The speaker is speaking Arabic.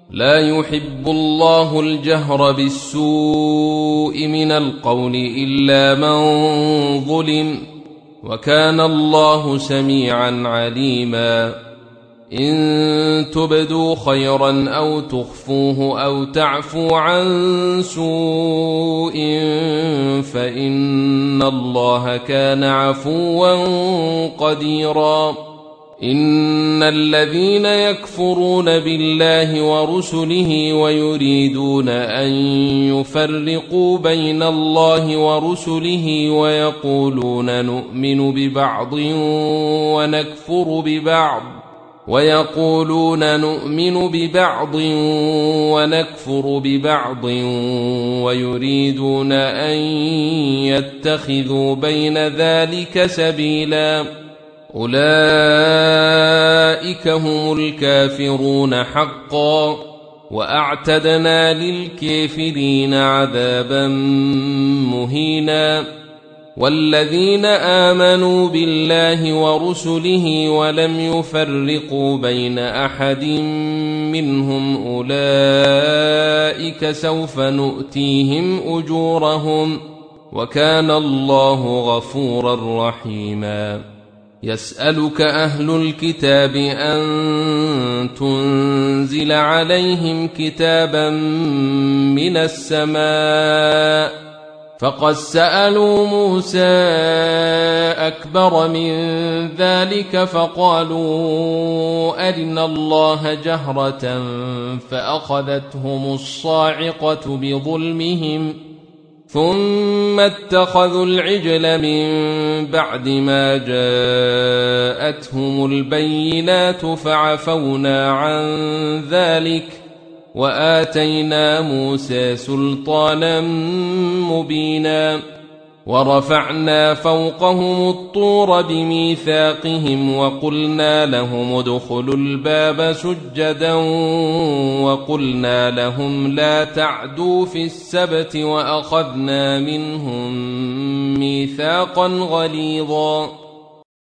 لا يحب الله الجهر بالسوء من القول إلا من ظلم، وكان الله سميعا عليما. إن تبدوا خيرا أو تخفوه أو تعفو عن سوء فإن الله كان عفوا قديرا. إن الذين يكفرون بالله ورسله ويريدون أن يفرقوا بين الله ورسله ويقولون نؤمن ببعض ونكفر ببعض ويريدون أن يتخذوا بين ذلك سبيلا، أولئك هم الكافرون حقا، وأعتدنا للكافرين عذابا مهينا. والذين آمنوا بالله ورسله ولم يفرقوا بين أحد منهم أولئك سوف نؤتيهم أجورهم، وكان الله غفورا رحيما. يسألك أهل الكتاب أن تنزل عليهم كتابا من السماء، فقد سألوا موسى أكبر من ذلك فقالوا أرنا الله جهرة فأخذتهم الصاعقة بظلمهم، ثم اتخذوا العجل من بعد ما جاءتهم البينات فعفونا عن ذلك وآتينا موسى سلطانا مبينا. ورفعنا فوقهم الطور بميثاقهم وقلنا لهم ادخلوا الباب سجدا وقلنا لهم لا تعدوا في السبت وأخذنا منهم ميثاقا غليظا.